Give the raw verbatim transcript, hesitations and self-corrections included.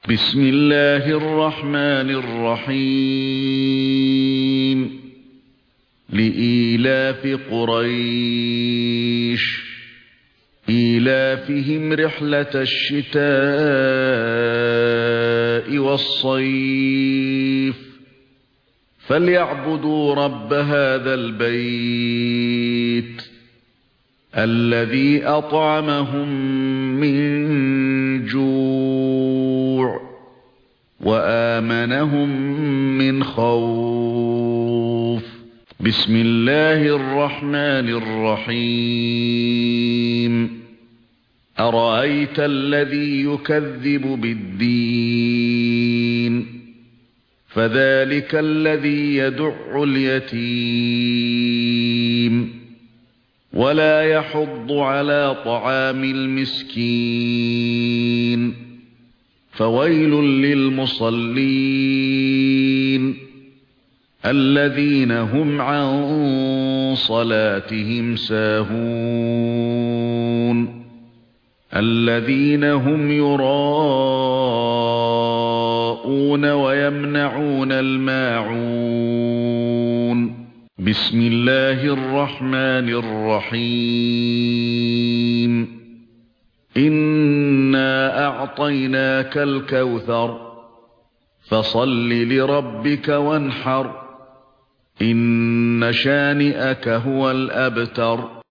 بسم الله الرحمن الرحيم لإيلاف قريش إيلافهم رحلة الشتاء والصيف فليعبدوا رب هذا البيت الذي أطعمهم من جوع وآمنهم من خوف. بسم الله الرحمن الرحيم أرأيت الذي يكذب بالدين فذلك الذي يدع اليتيم ولا يحض على طعام المسكين فويل للمصلين الذين هم عن صلاتهم ساهون الذين هم يراءون ويمنعون الماعون. بسم الله الرحمن الرحيم إنا أعطيناك الكوثر فصل لربك وانحر إن شانئك هو الأبتر.